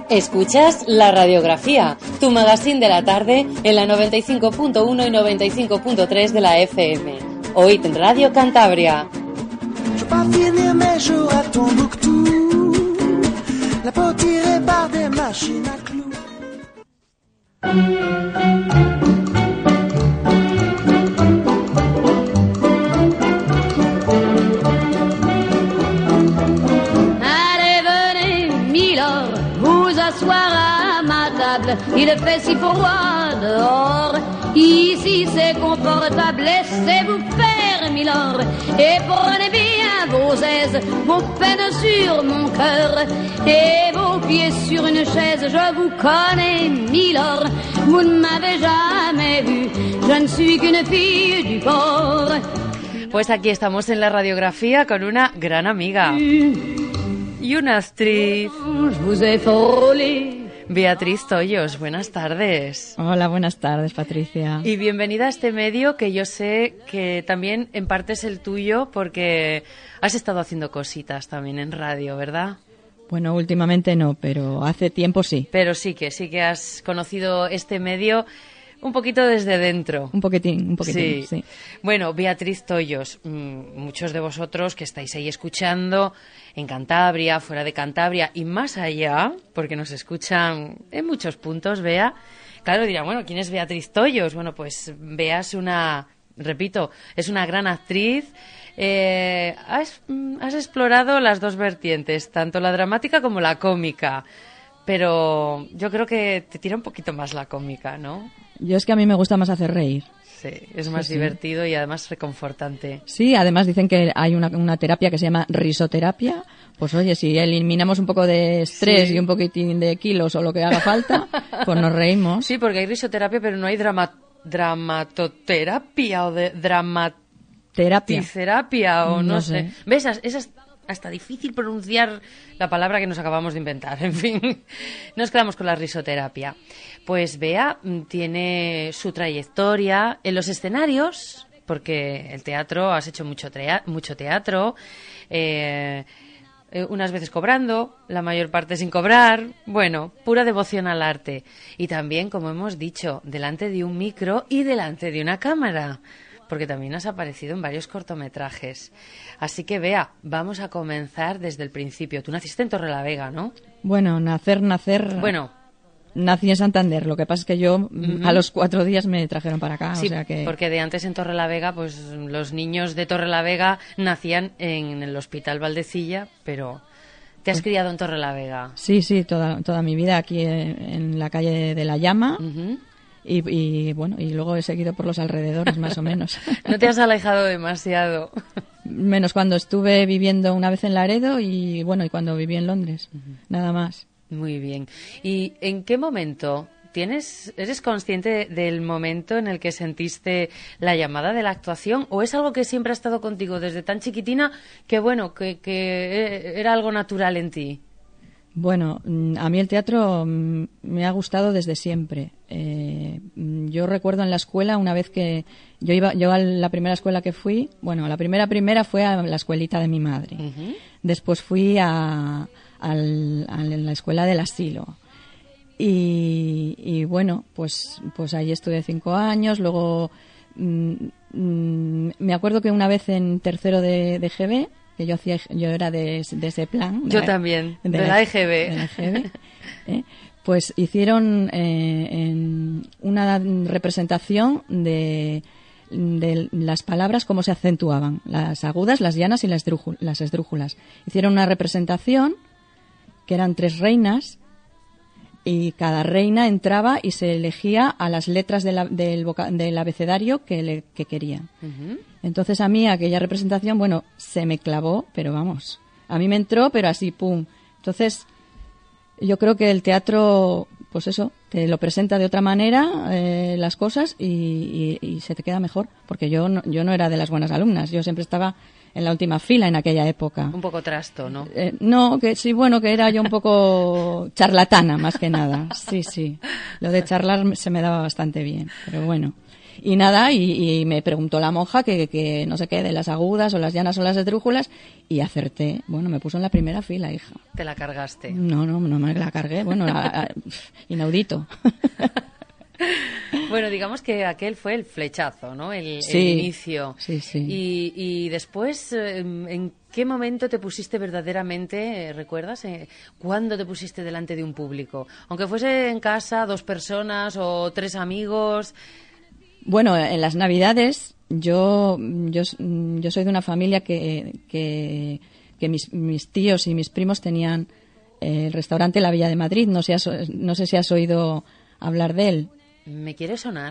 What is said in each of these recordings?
Escuchas La Radiografía, tu magazine de la tarde en la 95.1 y 95.3 de la FM. Oíd Radio Cantabria. Il fait si froid dehors, ici c'est confortable, laissez-vous faire, milord, et prenez bien vos aises, vos peines sur mon cœur, et vos pieds sur une chaise, je vous connais, milord, vous ne m'avez jamais vu, je ne suis qu'une fille du port. Pues aquí estamos en La Radiografía con una gran amiga y una actriz. Je vous ai frôlé. Beatriz Tollos, buenas tardes. Hola, buenas tardes, Patricia. Y bienvenida a este medio que yo sé que también en parte es el tuyo porque has estado haciendo cositas también en radio, ¿verdad? Bueno, últimamente no, pero hace tiempo sí. Pero sí que has conocido este medio un poquito desde dentro. Un poquitín, sí. Bueno, Beatriz Tollos, muchos de vosotros que estáis ahí escuchando en Cantabria, fuera de Cantabria y más allá, porque nos escuchan en muchos puntos, Bea, claro, dirán, bueno, ¿quién es Beatriz Tollos? Bueno, pues Bea es una gran actriz. Has explorado las dos vertientes, tanto la dramática como la cómica, pero yo creo que te tira un poquito más la cómica, ¿no? Yo es que a mí me gusta más hacer reír. Sí, es más divertido y además reconfortante. Sí, además dicen que hay una terapia que se llama risoterapia. Pues oye, si eliminamos un poco de estrés y un poquitín de kilos o lo que haga falta, pues nos reímos. Sí, porque hay risoterapia, pero no hay dramatoterapia o de dramaticerapia o no sé. ¿Ves? Esas hasta difícil pronunciar la palabra que nos acabamos de inventar. En fin, nos quedamos con la risoterapia. Pues Bea tiene su trayectoria en los escenarios, porque el teatro, has hecho mucho teatro, unas veces cobrando, la mayor parte sin cobrar, bueno, pura devoción al arte. Y también, como hemos dicho, delante de un micro y delante de una cámara, porque también has aparecido en varios cortometrajes. Así que, Bea, vamos a comenzar desde el principio. Tú naciste en Torrelavega, ¿no? Bueno, nacer... Bueno, nací en Santander. Lo que pasa es que yo a los 4 días me trajeron para acá. Sí, o sea que... porque de antes en Torrelavega, pues los niños de Torrelavega nacían en el Hospital Valdecilla, pero ¿te has criado en Torrelavega? Sí, toda mi vida aquí en la calle de La Llama. Y bueno, y luego he seguido por los alrededores, más o menos. No te has alejado demasiado. Menos cuando estuve viviendo una vez en Laredo y bueno, y cuando viví en Londres, nada más. Muy bien. ¿Y en qué momento eres consciente del momento en el que sentiste la llamada de la actuación o es algo que siempre ha estado contigo desde tan chiquitina que bueno, que era algo natural en ti? Bueno, a mí el teatro me ha gustado desde siempre. Yo recuerdo en la escuela una vez que yo a la primera escuela que fui, bueno, la primera fue a la escuelita de mi madre. Después fui a la escuela del asilo. Y bueno, pues ahí estuve 5 años. Luego me acuerdo que una vez en tercero de GB, que yo era de ese plan. Yo también, de la EGB. De la EGB, pues hicieron una representación de las palabras, cómo se acentuaban, las agudas, las llanas y las esdrújulas. Hicieron una representación que eran 3 reinas y cada reina entraba y se elegía a las letras del abecedario que querían. Entonces a mí aquella representación, bueno, se me clavó, pero vamos, a mí me entró, pero así, pum. Entonces yo creo que el teatro, pues eso, te lo presenta de otra manera las cosas y se te queda mejor, porque yo no era de las buenas alumnas, yo siempre estaba en la última fila en aquella época. Un poco trasto, ¿no? No, que sí, bueno, que era yo un poco charlatana más que nada. Sí. Lo de charlar se me daba bastante bien, pero bueno. Y nada, y me preguntó la monja que no sé qué, de las agudas o las llanas o las esdrújulas, y acerté. Bueno, me puso en la primera fila, hija. ¿Te la cargaste? No me la cargué. Bueno, inaudito. Bueno, digamos que aquel fue el flechazo, ¿no? El inicio. Sí, sí. Y después, ¿en qué momento te pusiste verdaderamente, recuerdas? ¿Cuándo te pusiste delante de un público? Aunque fuese en casa, 2 personas o 3 amigos. Bueno, en las Navidades yo soy de una familia que mis tíos y mis primos tenían el restaurante La Villa de Madrid. No sé si has oído hablar de él. Me quiere sonar.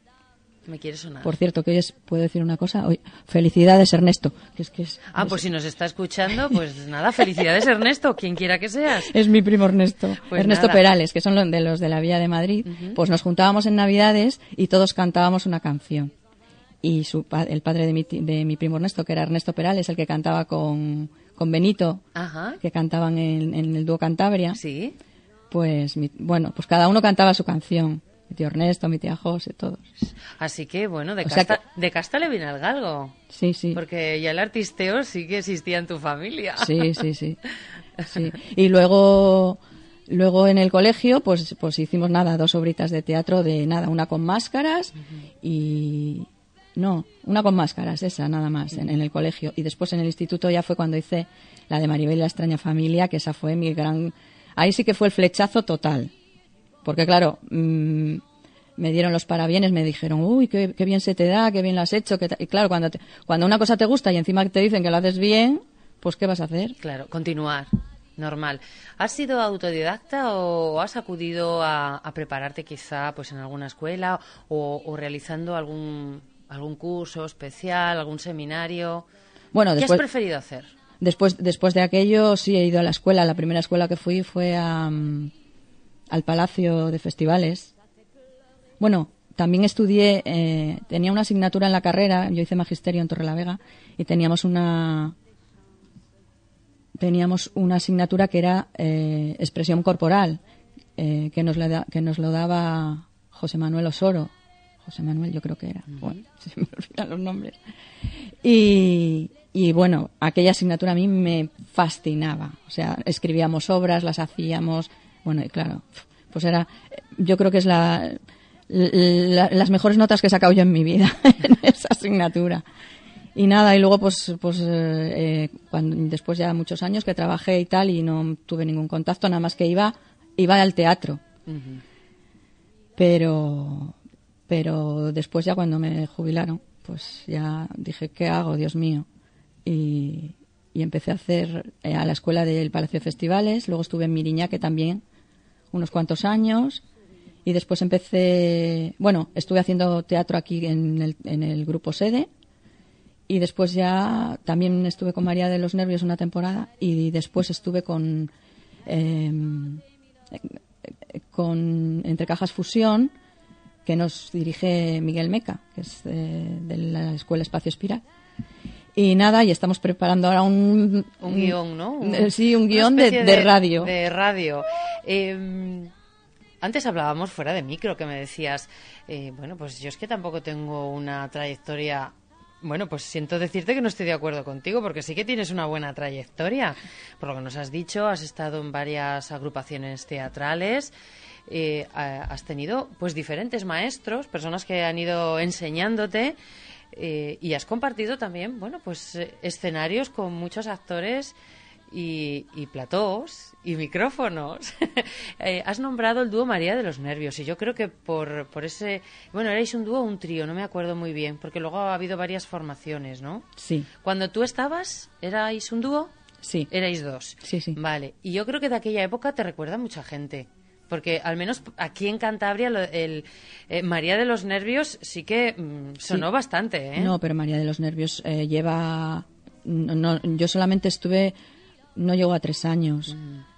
Por cierto, que hoy puedo decir una cosa. Hoy, felicidades, Ernesto. Pues si nos está escuchando, pues nada, felicidades, Ernesto, quien quiera que seas. Es mi primo Ernesto. Pues Ernesto nada. Perales, que son los de la Villa de Madrid. Uh-huh. Pues nos juntábamos en Navidades y todos cantábamos una canción. Y el padre de mi primo Ernesto, que era Ernesto Perales, el que cantaba con Benito, Ajá. que cantaban en el dúo Cantabria. Sí. Pues cada uno cantaba su canción. Mi tío Ernesto, mi tía José, todos. Así que, bueno, de casta le viene al galgo. Sí, sí. Porque ya el artisteo sí que existía en tu familia. Sí. Y luego en el colegio, pues hicimos 2 obritas de teatro una con máscaras y... No, una con máscaras, esa, nada más, en el colegio. Y después en el instituto ya fue cuando hice la de Maribel y la extraña familia, que esa fue mi gran... Ahí sí que fue el flechazo total. Porque, claro, me dieron los parabienes, me dijeron, uy, qué bien se te da, qué bien lo has hecho. Y claro, cuando una cosa te gusta y encima te dicen que lo haces bien, pues ¿qué vas a hacer? Claro, continuar, normal. ¿Has sido autodidacta o has acudido a prepararte quizá pues en alguna escuela o realizando algún curso especial, algún seminario? Bueno, ¿Qué has preferido hacer? Después de aquello sí he ido a la escuela. La primera escuela que fui fue al Palacio de Festivales. Bueno, también estudié, tenía una asignatura en la carrera, yo hice magisterio en Torrelavega y teníamos una asignatura que era expresión corporal, que nos lo daba José Manuel Osoro. José Manuel, yo creo que era. Bueno, se me olvidan los nombres. Y bueno, aquella asignatura a mí me fascinaba. O sea, escribíamos obras, las hacíamos. Bueno, y claro, pues yo creo que es las mejores notas que he sacado yo en mi vida en esa asignatura. Y nada, y luego después ya muchos años que trabajé y tal y no tuve ningún contacto, nada más que iba al teatro. Uh-huh. Pero después ya cuando me jubilaron, pues ya dije, ¿qué hago, Dios mío? Y empecé a hacer a la escuela del Palacio de Festivales, luego estuve en Miriñaque también unos cuantos años y después estuve haciendo teatro aquí en el Grupo Sede y después ya también estuve con María de los Nervios una temporada y después estuve con Entre Cajas Fusión, que nos dirige Miguel Meca, que es de la Escuela Espacio Espiral. Y nada, y estamos preparando ahora un guión, ¿no? Sí, un guión de radio. De radio. Antes hablábamos fuera de micro, que me decías, bueno, pues yo es que tampoco tengo una trayectoria... Bueno, pues siento decirte que no estoy de acuerdo contigo, porque sí que tienes una buena trayectoria. Por lo que nos has dicho, has estado en varias agrupaciones teatrales, has tenido pues diferentes maestros, personas que han ido enseñándote, y has compartido también, bueno, pues escenarios con muchos actores y platós y micrófonos. Has nombrado el dúo María de los Nervios y yo creo que por ese... Bueno, ¿erais un dúo o un trío? No me acuerdo muy bien, porque luego ha habido varias formaciones, ¿no? Sí. Cuando tú estabas, ¿erais un dúo? Sí. ¿Erais 2? Sí, sí. Vale. Y yo creo que de aquella época te recuerda mucha gente. Porque al menos aquí en Cantabria María de los Nervios sí que sonó bastante, ¿eh? No, pero María de los Nervios lleva... No, yo solamente estuve... No llegó a 3 años.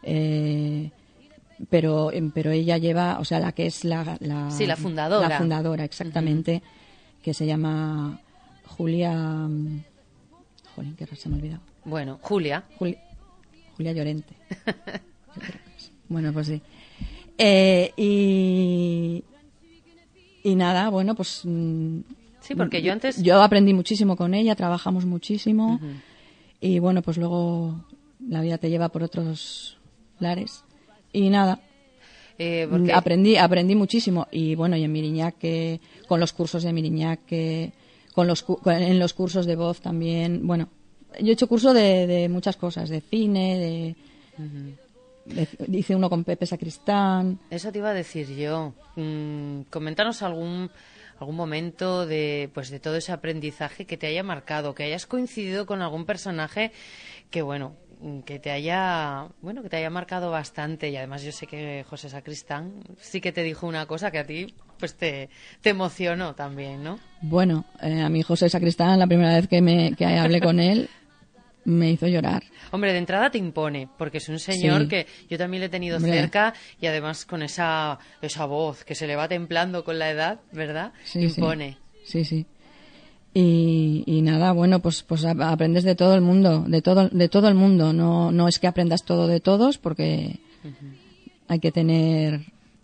Pero ella lleva... O sea, la que es sí, la fundadora. La fundadora, exactamente. Uh-huh. Que se llama Julia... Jolín, que se me ha olvidado. Bueno, Julia Llorente. Bueno, pues sí. Y Y nada, bueno, pues... Sí, porque yo antes... Yo aprendí muchísimo con ella, trabajamos muchísimo. Y bueno, pues luego la vida te lleva por otros lares. Y nada, porque... aprendí muchísimo. Y bueno, y en Miriñac, con los cursos de Miriñac, en los cursos de voz también. Bueno, yo he hecho curso de muchas cosas, de cine, hice uno con Pepe Sacristán. Eso te iba a decir yo. Coméntanos algún momento de todo ese aprendizaje que te haya marcado, que hayas coincidido con algún personaje que te haya marcado bastante. Y además yo sé que José Sacristán sí que te dijo una cosa que a ti pues te emocionó también, ¿no? Bueno, a mí José Sacristán, la primera vez que hablé con él, me hizo llorar. Hombre, de entrada te impone, porque es un señor que yo también le he tenido cerca, y además con esa voz que se le va templando con la edad, ¿verdad? Sí, impone. Sí. Y nada, bueno, pues aprendes de todo el mundo, de todo el mundo. No es que aprendas todo de todos, porque hay que tener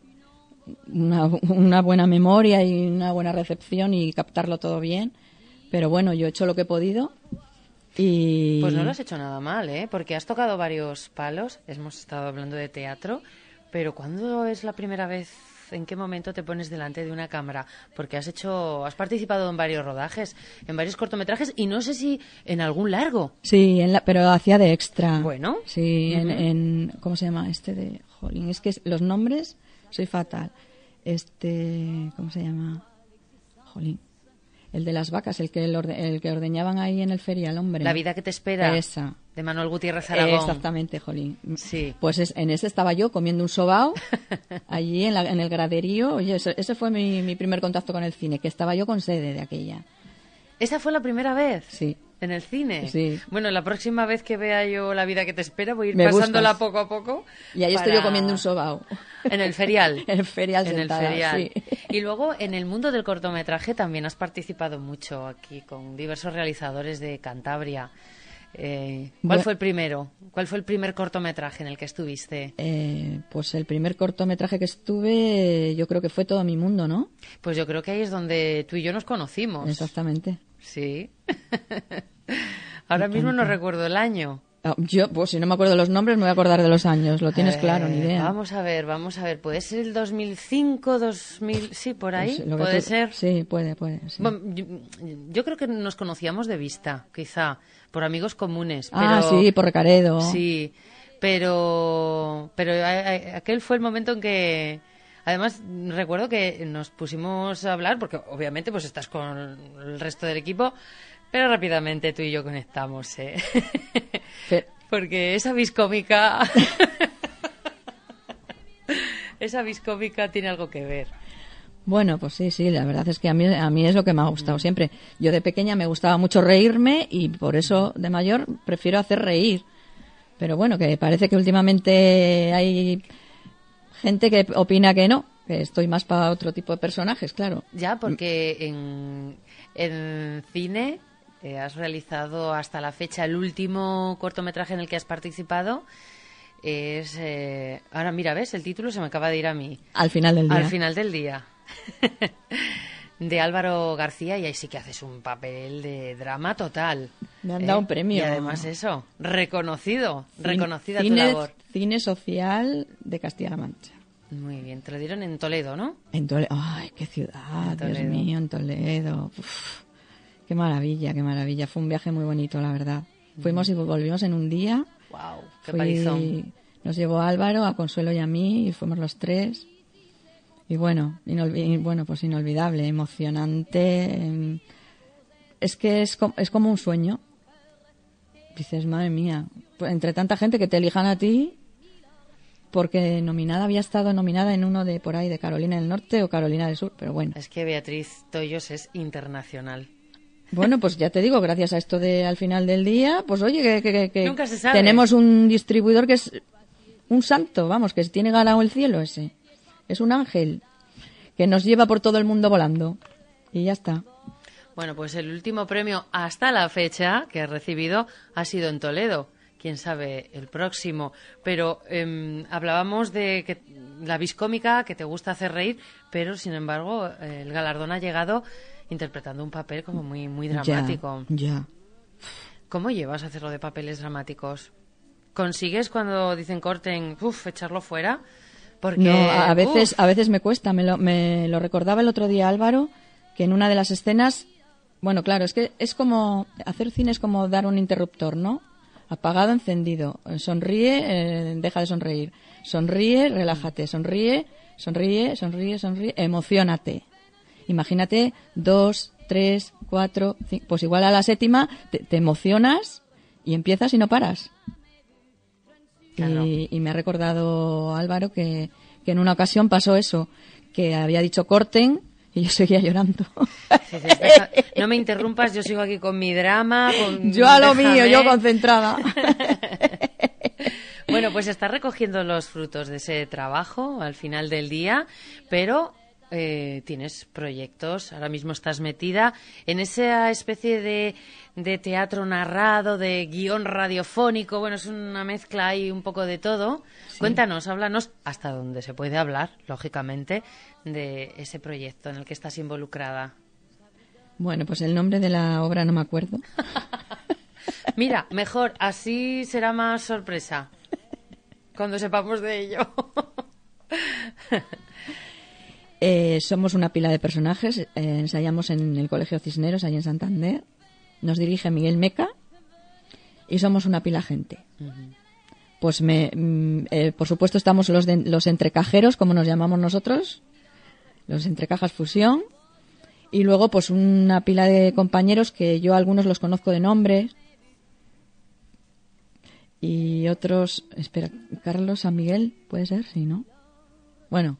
una buena memoria y una buena recepción y captarlo todo bien. Pero bueno, yo he hecho lo que he podido. Pues no lo has hecho nada mal, porque has tocado varios palos. Hemos estado hablando de teatro, pero ¿cuándo es la primera vez? ¿En qué momento te pones delante de una cámara? Porque has participado en varios rodajes, en varios cortometrajes, y no sé si en algún largo. Sí, pero hacía de extra. Bueno. Sí, ¿cómo se llama? Jolín, es que los nombres soy fatal. ¿Cómo se llama? Jolín. El de las vacas, el que ordeñaban ahí en el ferial, hombre. La vida que te espera. Esa. De Manuel Gutiérrez Aragón. Exactamente, jolín. Sí. Pues en ese estaba yo comiendo un sobao allí en el graderío. Oye, ese fue mi primer contacto con el cine, que estaba yo con sede de aquella. ¿Esa fue la primera vez? Sí. ¿En el cine? Sí. Bueno, la próxima vez que vea yo La vida que te espera voy a ir Me pasándola buscas. poco a poco. Y ahí estoy yo comiendo un sobao. En el ferial. En el ferial En sentada, el ferial. sí. Y luego, en el mundo del cortometraje también has participado mucho aquí con diversos realizadores de Cantabria. ¿Cuál fue el primero? ¿Cuál fue el primer cortometraje en el que estuviste? Pues el primer cortometraje que estuve, yo creo que fue Todo mi mundo, ¿no? Pues yo creo que ahí es donde tú y yo nos conocimos. Exactamente. Sí. Ahora mismo no recuerdo el año. Yo, pues si no me acuerdo los nombres, me voy a acordar de los años. Lo tienes claro, ni idea. Vamos a ver. ¿Puede ser el 2005, 2000? Sí, por ahí. Pues ¿Puede ser? Sí, puede. Sí. Bueno, yo creo que nos conocíamos de vista, quizá, por amigos comunes. Sí, por Recaredo. Sí, pero aquel fue el momento en que... Además, recuerdo que nos pusimos a hablar, porque obviamente pues estás con el resto del equipo, pero rápidamente tú y yo conectamos, porque esa viscómica... esa viscómica tiene algo que ver. Bueno, pues sí, la verdad es que a mí es lo que me ha gustado siempre. Yo de pequeña me gustaba mucho reírme y por eso de mayor prefiero hacer reír. Pero bueno, que parece que últimamente hay gente que opina que no, que estoy más para otro tipo de personajes, claro. Ya, porque en cine has realizado hasta la fecha el último cortometraje en el que has participado. Es ahora mira, ves, el título se me acaba de ir a mí. Al final del día. Al final del día. De Álvaro García, y ahí sí que haces un papel de drama total. Me han dado un premio. Y además eso, reconocida tu labor. Cine social de Castilla-La Mancha. Muy bien, te lo dieron en Toledo, ¿no? En Toledo. Ay, qué ciudad, Dios mío, en Toledo. Uf, qué maravilla. Fue un viaje muy bonito, la verdad. Fuimos y volvimos en un día. Wow, qué palizón. Nos llevó Álvaro, a Consuelo y a mí, y fuimos los tres. Y bueno, pues inolvidable, emocionante. Es que es como un sueño. Dices, madre mía, pues entre tanta gente que te elijan a ti, porque había estado nominada en uno de por ahí, de Carolina del Norte o Carolina del Sur, pero bueno. Es que Beatriz Toyos es internacional. Bueno, pues ya te digo, gracias a esto de Al final del día, pues oye, que nunca se sabe. Tenemos un distribuidor que es un santo, vamos, que tiene ganado el cielo ese. Es un ángel que nos lleva por todo el mundo volando. Y ya está. Bueno, pues el último premio hasta la fecha que has recibido ha sido en Toledo, quién sabe el próximo. Pero hablábamos de que la vis cómica, que te gusta hacer reír, pero sin embargo el galardón ha llegado interpretando un papel como muy, muy dramático. Ya. ¿Cómo llevas a hacerlo de papeles dramáticos? ¿Consigues cuando dicen corten, echarlo fuera? Porque, no, a veces me cuesta. Me lo recordaba el otro día Álvaro, que en una de las escenas, bueno, claro, es que es como hacer cine es como dar un interruptor, ¿no? Apagado, encendido. Sonríe, deja de sonreír. Sonríe, relájate. Sonríe, emociónate. Imagínate 2, 3, 4, 5. Pues igual a la séptima te emocionas y empiezas y no paras. Claro. Y me ha recordado Álvaro que en una ocasión pasó eso, que había dicho corten y yo seguía llorando. No me interrumpas, yo sigo aquí con mi drama. Yo a lo mío, yo concentrada. Bueno, pues estás recogiendo los frutos de ese trabajo al final del día, pero tienes proyectos, ahora mismo estás metida en esa especie de teatro narrado, de guión radiofónico, bueno, es una mezcla ahí un poco de todo. Sí. Cuéntanos, háblanos, hasta donde se puede hablar, lógicamente, de ese proyecto en el que estás involucrada. Bueno, pues el nombre de la obra no me acuerdo. Mira, mejor, así será más sorpresa cuando sepamos de ello. Somos una pila de personajes, ensayamos en el Colegio Cisneros, allí en Santander. Nos dirige Miguel Meca y somos una pila gente. Uh-huh. Pues por supuesto estamos los entrecajeros, como nos llamamos nosotros, los entrecajas fusión, y luego pues una pila de compañeros que yo algunos los conozco de nombre y otros, espera, Carlos, San Miguel, puede ser, sí, ¿no? Bueno,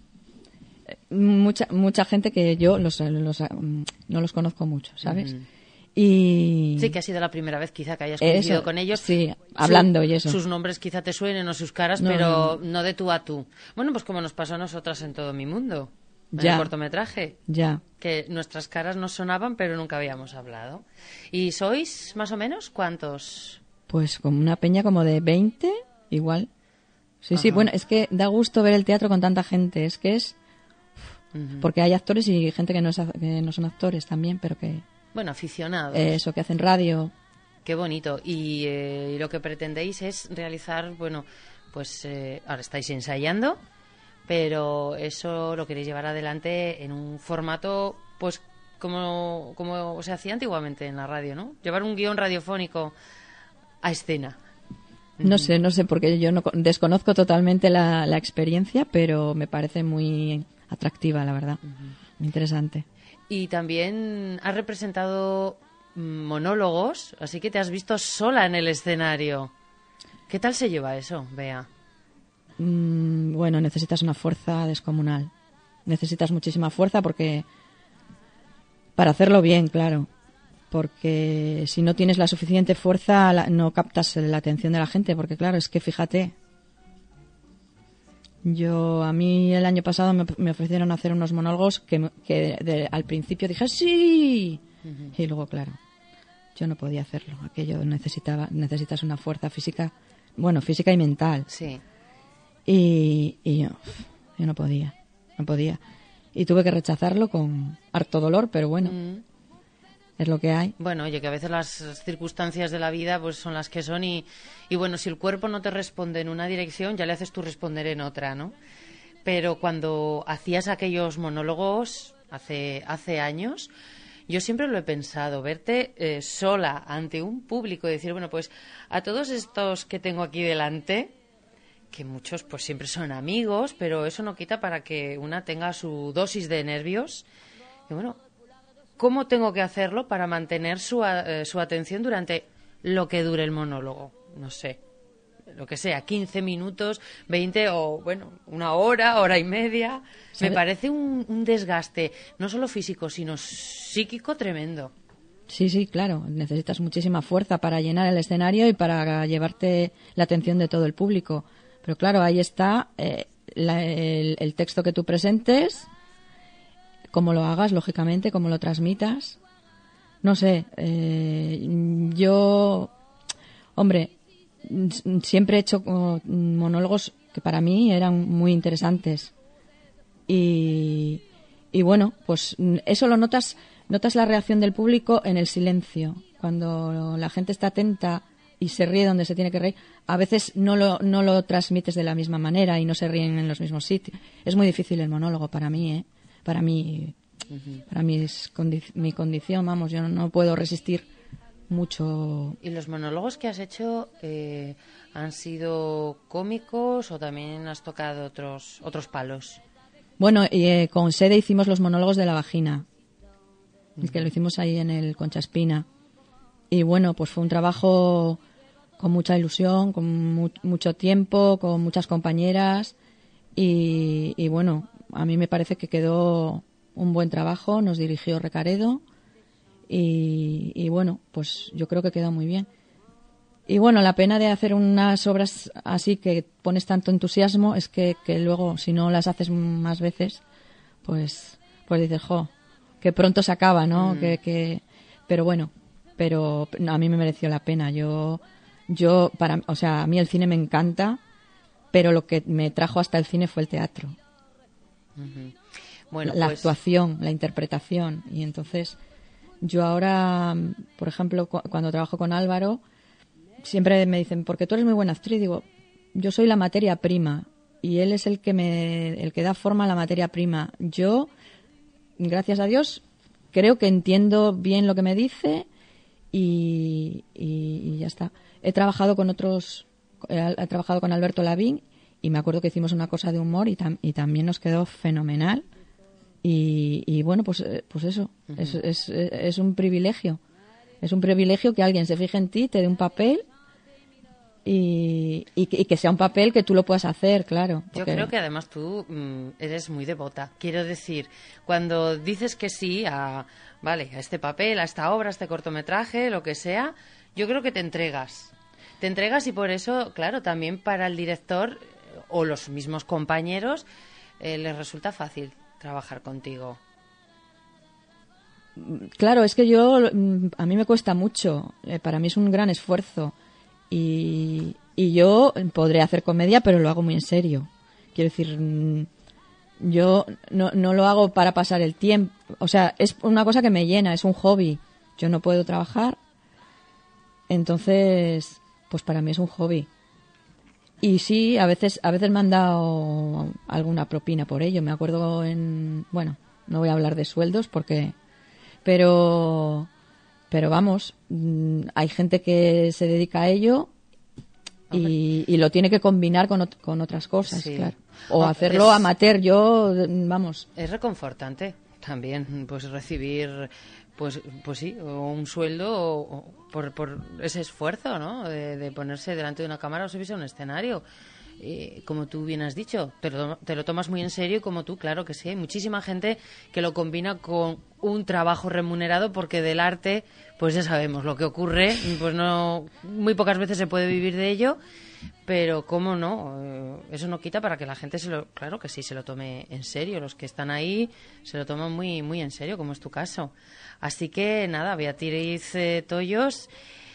mucha gente que yo no los conozco mucho, ¿sabes? Uh-huh. Y sí, que ha sido la primera vez quizá que hayas coincidido con ellos. Sí, hablando y eso. Sus nombres quizá te suenen o sus caras, pero no de tú a tú. Bueno, pues como nos pasó a nosotras en Todo mi mundo, en el cortometraje. Ya. Que nuestras caras nos sonaban, pero nunca habíamos hablado. ¿Y sois más o menos cuántos? Pues como una peña como de 20, igual. Sí, sí, bueno, es que da gusto ver el teatro con tanta gente. Es que es... Uh-huh. Porque hay actores y gente que no son actores también, pero que... Bueno, aficionados. Eso, que hacen radio. Qué bonito. Y lo que pretendéis es realizar, bueno, pues ahora estáis ensayando, pero eso lo queréis llevar adelante en un formato, pues como se hacía antiguamente en la radio, ¿no? Llevar un guión radiofónico a escena. No sé, porque yo desconozco totalmente la experiencia, pero me parece muy atractiva, la verdad. Uh-huh. Muy interesante. Y también has representado monólogos, así que te has visto sola en el escenario. ¿Qué tal se lleva eso, Bea? Bueno, necesitas una fuerza descomunal. Necesitas muchísima fuerza para hacerlo bien, claro. Porque si no tienes la suficiente fuerza, no captas la atención de la gente. Porque claro, es que fíjate... A mí el año pasado me ofrecieron hacer unos monólogos que al principio dije ¡sí! Uh-huh. Y luego, claro, yo no podía hacerlo. Aquello necesitas una fuerza física, bueno, física y mental. Sí. Y yo no podía. Y tuve que rechazarlo con harto dolor, pero bueno, es lo que hay. Bueno, oye, que a veces las circunstancias de la vida pues son las que son y bueno, si el cuerpo no te responde en una dirección, ya le haces tú responder en otra, ¿no? Pero cuando hacías aquellos monólogos hace años, yo siempre lo he pensado, verte sola ante un público y decir, bueno, pues a todos estos que tengo aquí delante, que muchos pues siempre son amigos, pero eso no quita para que una tenga su dosis de nervios. Y bueno, ¿cómo tengo que hacerlo para mantener su atención durante lo que dure el monólogo? No sé, lo que sea, 15 minutos, 20 o, bueno, una hora y media. Me parece un desgaste, no solo físico, sino psíquico tremendo. Sí, claro. Necesitas muchísima fuerza para llenar el escenario y para llevarte la atención de todo el público. Pero claro, ahí está el texto que tú presentes, cómo lo hagas, lógicamente, cómo lo transmitas. No sé, hombre, siempre he hecho monólogos que para mí eran muy interesantes. Y bueno, pues eso lo notas la reacción del público en el silencio. Cuando la gente está atenta y se ríe donde se tiene que reír, a veces no lo transmites de la misma manera y no se ríen en los mismos sitios. Es muy difícil el monólogo para mí, ¿eh? Para mí es mi condición, vamos, yo no puedo resistir mucho. ¿Y los monólogos que has hecho han sido cómicos o también has tocado otros palos? Bueno, con Sede hicimos los monólogos de la vagina, que lo hicimos ahí en el Concha Espina. Y bueno, pues fue un trabajo con mucha ilusión, con mucho tiempo, con muchas compañeras. Y bueno, a mí me parece que quedó un buen trabajo, nos dirigió Recaredo. Y bueno, pues yo creo que quedó muy bien. Y bueno, la pena de hacer unas obras así que pones tanto entusiasmo es que luego, si no las haces más veces, pues dices, jo, que pronto se acaba, ¿no? Pero bueno, a mí me mereció la pena. O sea, a mí el cine me encanta, pero lo que me trajo hasta el cine fue el teatro. Bueno, la actuación, la interpretación. Y entonces, yo ahora, por ejemplo, cuando trabajo con Álvaro, siempre me dicen, porque tú eres muy buena actriz. Digo, yo soy la materia prima y él es el que da forma a la materia prima. Yo, gracias a Dios, creo que entiendo bien lo que me dice y ya está. He trabajado con Alberto Lavín y me acuerdo que hicimos una cosa de humor y también nos quedó fenomenal. Y bueno, pues eso, es un privilegio. Es un privilegio que alguien se fije en ti, te dé un papel y que sea un papel que tú lo puedas hacer, claro. Yo creo que además tú eres muy devota. Quiero decir, cuando dices que sí a este papel, a esta obra, a este cortometraje, lo que sea, yo creo que te entregas. Te entregas y por eso, claro, también para el director o los mismos compañeros les resulta fácil trabajar contigo. Claro, es que a mí me cuesta mucho. Para mí es un gran esfuerzo. Y yo podré hacer comedia, pero lo hago muy en serio. Quiero decir, yo no lo hago para pasar el tiempo. O sea, es una cosa que me llena, es un hobby. Yo no puedo trabajar. Entonces, pues para mí es un hobby. Y sí, a veces me han dado alguna propina por ello. Me acuerdo bueno, no voy a hablar de sueldos pero vamos, hay gente que se dedica a ello y lo tiene que combinar con otras cosas, sí. Claro. O hacerlo amateur, vamos. Es reconfortante también, pues recibir, pues sí, o un sueldo por ese esfuerzo, ¿no? De ponerse delante de una cámara o subirse a un escenario. Como tú bien has dicho, te lo tomas muy en serio, y como tú, claro que sí, hay muchísima gente que lo combina con un trabajo remunerado, porque del arte, pues ya sabemos lo que ocurre, pues no, muy pocas veces se puede vivir de ello, pero cómo no, eso no quita para que la gente claro que sí, se lo tome en serio, los que están ahí se lo toman muy, muy en serio, como es tu caso. Así que nada, Beatriz Tollos,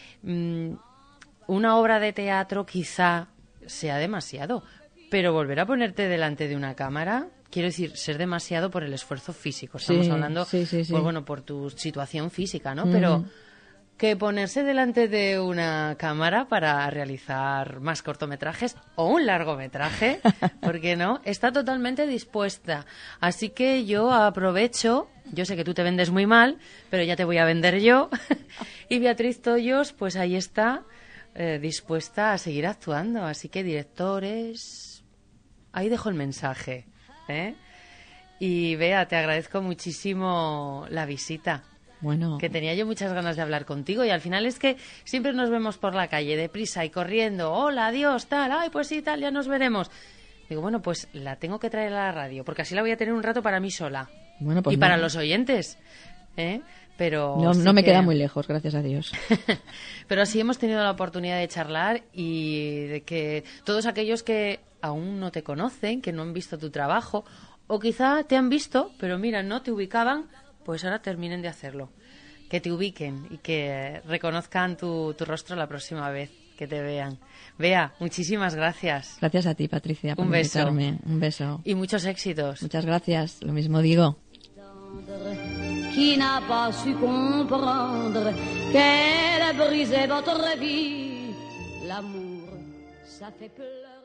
una obra de teatro quizá sea demasiado, pero volver a ponerte delante de una cámara, quiero decir, ser demasiado por el esfuerzo físico. Estamos hablando, sí. Pues bueno, por tu situación física, ¿no? Pero que ponerse delante de una cámara para realizar más cortometrajes o un largometraje, ¿por qué no? Está totalmente dispuesta. Así que yo aprovecho, yo sé que tú te vendes muy mal, pero ya te voy a vender yo. Y Beatriz Tollos, pues ahí está, dispuesta a seguir actuando. Así que, directores, ahí dejo el mensaje, ¿eh? Y Bea, te agradezco muchísimo la visita. Bueno, que tenía yo muchas ganas de hablar contigo, y al final es que siempre nos vemos por la calle deprisa y corriendo, hola, adiós, tal, ay, pues sí, tal, ya nos veremos. Digo, bueno, pues la tengo que traer a la radio, porque así la voy a tener un rato para mí sola. Bueno, pues y para los oyentes, ¿eh? Pero no me queda muy lejos, gracias a Dios. Pero sí hemos tenido la oportunidad de charlar, y de que todos aquellos que aún no te conocen, que no han visto tu trabajo, o quizá te han visto, pero mira, no te ubicaban, pues ahora terminen de hacerlo. Que te ubiquen y que reconozcan tu rostro la próxima vez que te vean. Bea, muchísimas gracias. Gracias a ti, Patricia, por invitarme. Un beso. Y muchos éxitos. Muchas gracias, lo mismo digo. Qui n'a pas su comprendre qu'elle a brisé votre vie. L'amour, ça fait pleurer.